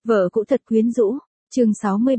Vợ cũ thật quyến rũ. Chương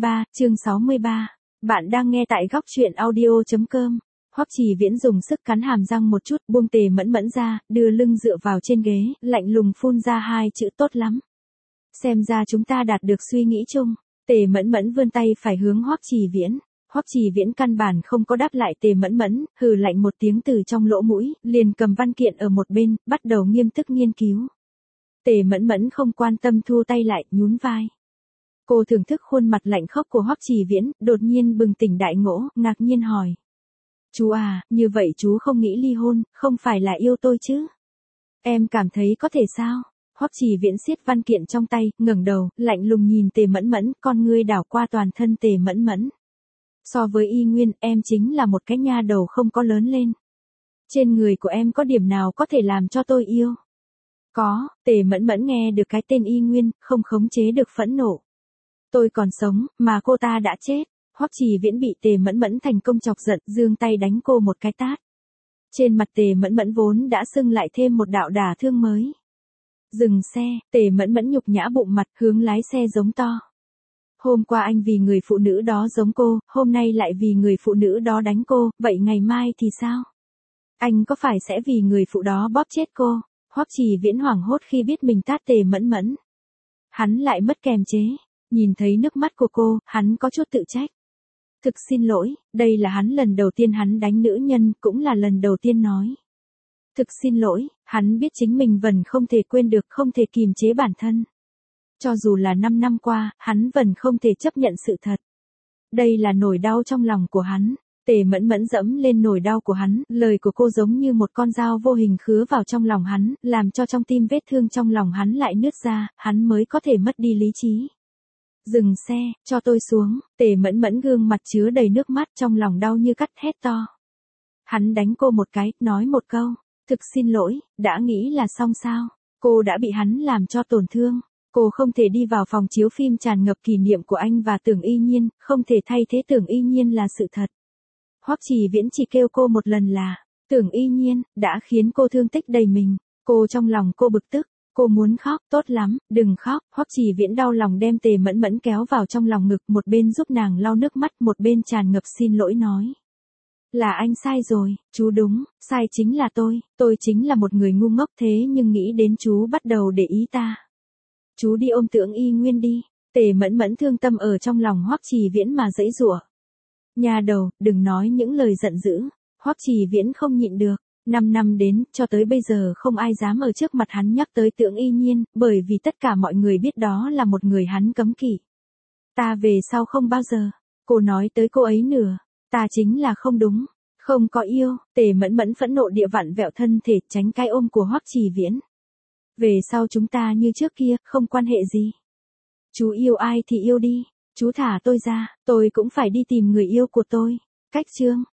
63. Bạn đang nghe tại góc truyện audio.com. Hoắc Trì Viễn dùng sức cắn hàm răng một chút, buông Tề Mẫn Mẫn ra, đưa lưng dựa vào trên ghế, lạnh lùng phun ra hai chữ tốt lắm. Xem ra chúng ta đạt được suy nghĩ chung. Tề Mẫn Mẫn vươn tay phải hướng Hoắc Trì Viễn. Hoắc Trì Viễn căn bản không có đáp lại Tề Mẫn Mẫn, hừ lạnh một tiếng từ trong lỗ mũi, liền cầm văn kiện ở một bên, bắt đầu nghiêm túc nghiên cứu. Tề Mẫn Mẫn không quan tâm thu tay lại, nhún vai. Cô thưởng thức khuôn mặt lạnh khốc của Hoắc Trì Viễn, đột nhiên bừng tỉnh đại ngộ, ngạc nhiên hỏi. Chú à, như vậy chú không nghĩ ly hôn, không phải là yêu tôi chứ? Em cảm thấy có thể sao? Hoắc Trì Viễn siết văn kiện trong tay, ngẩng đầu, lạnh lùng nhìn Tề Mẫn Mẫn, con ngươi đảo qua toàn thân Tề Mẫn Mẫn. So với Y Nguyên, em chính là một cái nha đầu không có lớn lên. Trên người của em có điểm nào có thể làm cho tôi yêu? Có. Tề Mẫn Mẫn nghe được cái tên Y Nguyên, không khống chế được phẫn nộ. Tôi còn sống, mà cô ta đã chết. Hoắc Trì Viễn bị Tề Mẫn Mẫn thành công chọc giận, giương tay đánh cô một cái tát. Trên mặt Tề Mẫn Mẫn vốn đã sưng lại thêm một đạo đả thương mới. Dừng xe, Tề Mẫn Mẫn nhục nhã bụng mặt, hướng lái xe giống to. Hôm qua anh vì người phụ nữ đó giống cô, hôm nay lại vì người phụ nữ đó đánh cô, vậy ngày mai thì sao? Anh có phải sẽ vì người phụ đó bóp chết cô? Hoắc Trì Viễn hoảng hốt khi biết mình tát Tề Mẫn Mẫn. Hắn lại mất kềm chế, nhìn thấy nước mắt của cô, hắn có chút tự trách. Thực xin lỗi, đây là lần đầu tiên hắn đánh nữ nhân, cũng là lần đầu tiên nói. Thực xin lỗi, hắn biết chính mình vẫn không thể quên được, không thể kìm chế bản thân. Cho dù là 5 năm qua, hắn vẫn không thể chấp nhận sự thật. Đây là nỗi đau trong lòng của hắn. Tề Mẫn Mẫn dẫm lên nỗi đau của hắn, lời của cô giống như một con dao vô hình khứa vào trong lòng hắn, làm cho trong tim vết thương trong lòng hắn lại nứt ra, hắn mới có thể mất đi lý trí. Dừng xe, cho tôi xuống. Tề Mẫn Mẫn gương mặt chứa đầy nước mắt, trong lòng đau như cắt, hét to. Hắn đánh cô một cái, nói một câu, thực xin lỗi, đã nghĩ là xong sao? Cô đã bị hắn làm cho tổn thương. Cô không thể đi vào phòng chiếu phim tràn ngập kỷ niệm của anh và Tưởng Y Nhiên, không thể thay thế Tưởng Y Nhiên là sự thật. Hoắc Trì Viễn chỉ kêu cô một lần là, Tưởng Y Nhiên, đã khiến cô thương tích đầy mình. Cô trong lòng cô bực tức, cô muốn khóc, tốt lắm, đừng khóc. Hoắc Trì Viễn đau lòng đem Tề Mẫn Mẫn kéo vào trong lòng ngực, một bên giúp nàng lau nước mắt, một bên tràn ngập xin lỗi nói. Là anh sai rồi, chú đúng, sai chính là tôi chính là một người ngu ngốc thế nhưng nghĩ đến chú bắt đầu để ý ta. Chú đi ôm Tưởng Y Nguyên đi. Tề Mẫn Mẫn thương tâm ở trong lòng Hoắc Trì Viễn mà giãy giụa. Nhà đầu, đừng nói những lời giận dữ. Hoắc Trì Viễn không nhịn được. 5 năm đến, cho tới bây giờ không ai dám ở trước mặt hắn nhắc tới Tưởng Y Nhiên, bởi vì tất cả mọi người biết đó là một người hắn cấm kỵ. Ta về sau không bao giờ. Cô nói tới cô ấy nữa. Ta chính là không đúng. Không có yêu. Tề Mẫn Mẫn phẫn nộ địa vặn vẹo thân thể tránh cái ôm của Hoắc Trì Viễn. Về sau chúng ta như trước kia, không quan hệ gì. Chú yêu ai thì yêu đi. Chú thả tôi ra, tôi cũng phải đi tìm người yêu của tôi. Cách chương.